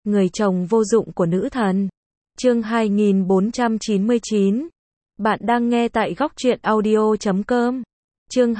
người chồng vô dụng của nữ thần. Chương 2499. Bạn đang nghe tại góc truyện audio.com. Chương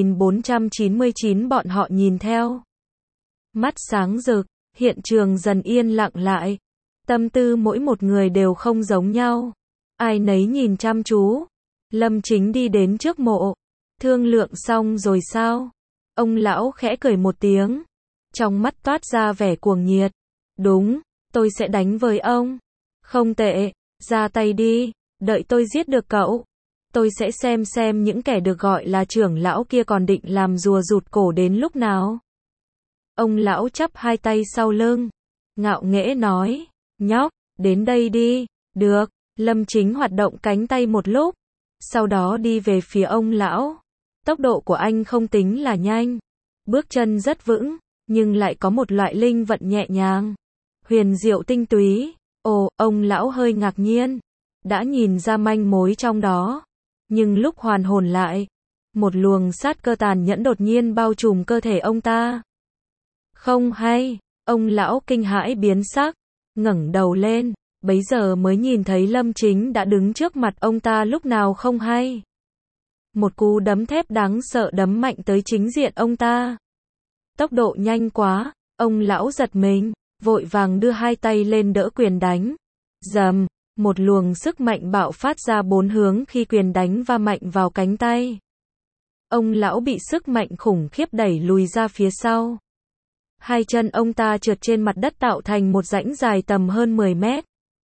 2499 bọn họ nhìn theo. Mắt sáng rực, hiện trường dần yên lặng lại. Tâm tư mỗi một người đều không giống nhau. Ai nấy nhìn chăm chú. Lâm Chính đi đến trước mộ. Thương lượng xong rồi sao? Ông lão khẽ cười một tiếng. Trong mắt toát ra vẻ cuồng nhiệt. Đúng, tôi sẽ đánh với ông. Không tệ, ra tay đi, đợi tôi giết được cậu. Tôi sẽ xem những kẻ được gọi là trưởng lão kia còn định làm rùa rụt cổ đến lúc nào. Ông lão chắp hai tay sau lưng. Ngạo nghễ nói, nhóc, đến đây đi. Được, Lâm Chính hoạt động cánh tay một lúc. Sau đó đi về phía ông lão. Tốc độ của anh không tính là nhanh. Bước chân rất vững, nhưng lại có một loại linh vận nhẹ nhàng. Huyền diệu tinh túy. Ồ, ông lão hơi ngạc nhiên. Đã nhìn ra manh mối trong đó. Nhưng lúc hoàn hồn lại, một luồng sát cơ tàn nhẫn đột nhiên bao trùm cơ thể ông ta. Không hay, ông lão kinh hãi biến sắc, ngẩng đầu lên, bấy giờ mới nhìn thấy Lâm Chính đã đứng trước mặt ông ta lúc nào không hay. Một cú đấm thép đáng sợ đấm mạnh tới chính diện ông ta. Tốc độ nhanh quá, ông lão giật mình, vội vàng đưa hai tay lên đỡ quyền đánh. Rầm, một luồng sức mạnh bạo phát ra bốn hướng khi quyền đánh va mạnh vào cánh tay. Ông lão bị sức mạnh khủng khiếp đẩy lùi ra phía sau. Hai chân ông ta trượt trên mặt đất tạo thành một rãnh dài tầm hơn 10 mét.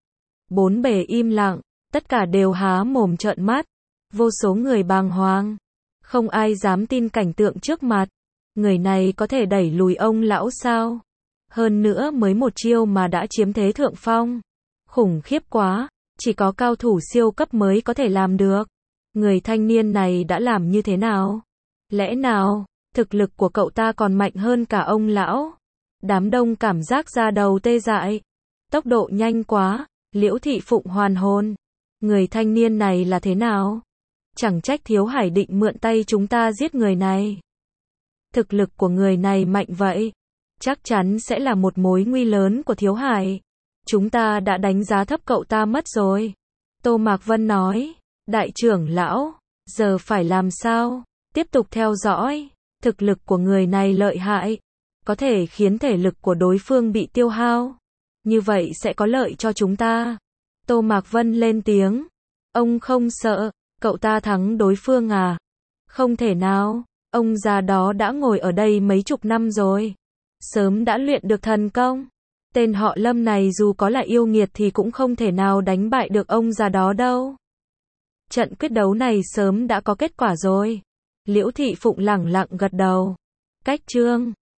Bốn bề im lặng, tất cả đều há mồm trợn mắt. Vô số người bàng hoàng. Không ai dám tin cảnh tượng trước mặt. Người này có thể đẩy lùi ông lão sao? Hơn nữa mới một chiêu mà đã chiếm thế thượng phong. Khủng khiếp quá, chỉ có cao thủ siêu cấp mới có thể làm được. Người thanh niên này đã làm như thế nào? Lẽ nào, thực lực của cậu ta còn mạnh hơn cả ông lão? Đám đông cảm giác da đầu tê dại. Tốc độ nhanh quá, Liễu Thị Phụng hoàn hồn. Người thanh niên này là thế nào? Chẳng trách Thiếu Hải định mượn tay chúng ta giết người này. Thực lực của người này mạnh vậy, chắc chắn sẽ là một mối nguy lớn của Thiếu Hải. Chúng ta đã đánh giá thấp cậu ta mất rồi. Tô Mạc Vân nói, đại trưởng lão, giờ phải làm sao? Tiếp tục theo dõi, thực lực của người này lợi hại, có thể khiến thể lực của đối phương bị tiêu hao. Như vậy sẽ có lợi cho chúng ta. Tô Mạc Vân lên tiếng, ông không sợ, cậu ta thắng đối phương à? Không thể nào, ông già đó đã ngồi ở đây mấy chục năm rồi. Sớm đã luyện được thần công. Tên họ Lâm này dù có là yêu nghiệt thì cũng không thể nào đánh bại được ông già đó đâu. Trận quyết đấu này sớm đã có kết quả rồi. Liễu Thị Phụng lẳng lặng gật đầu. Cách chương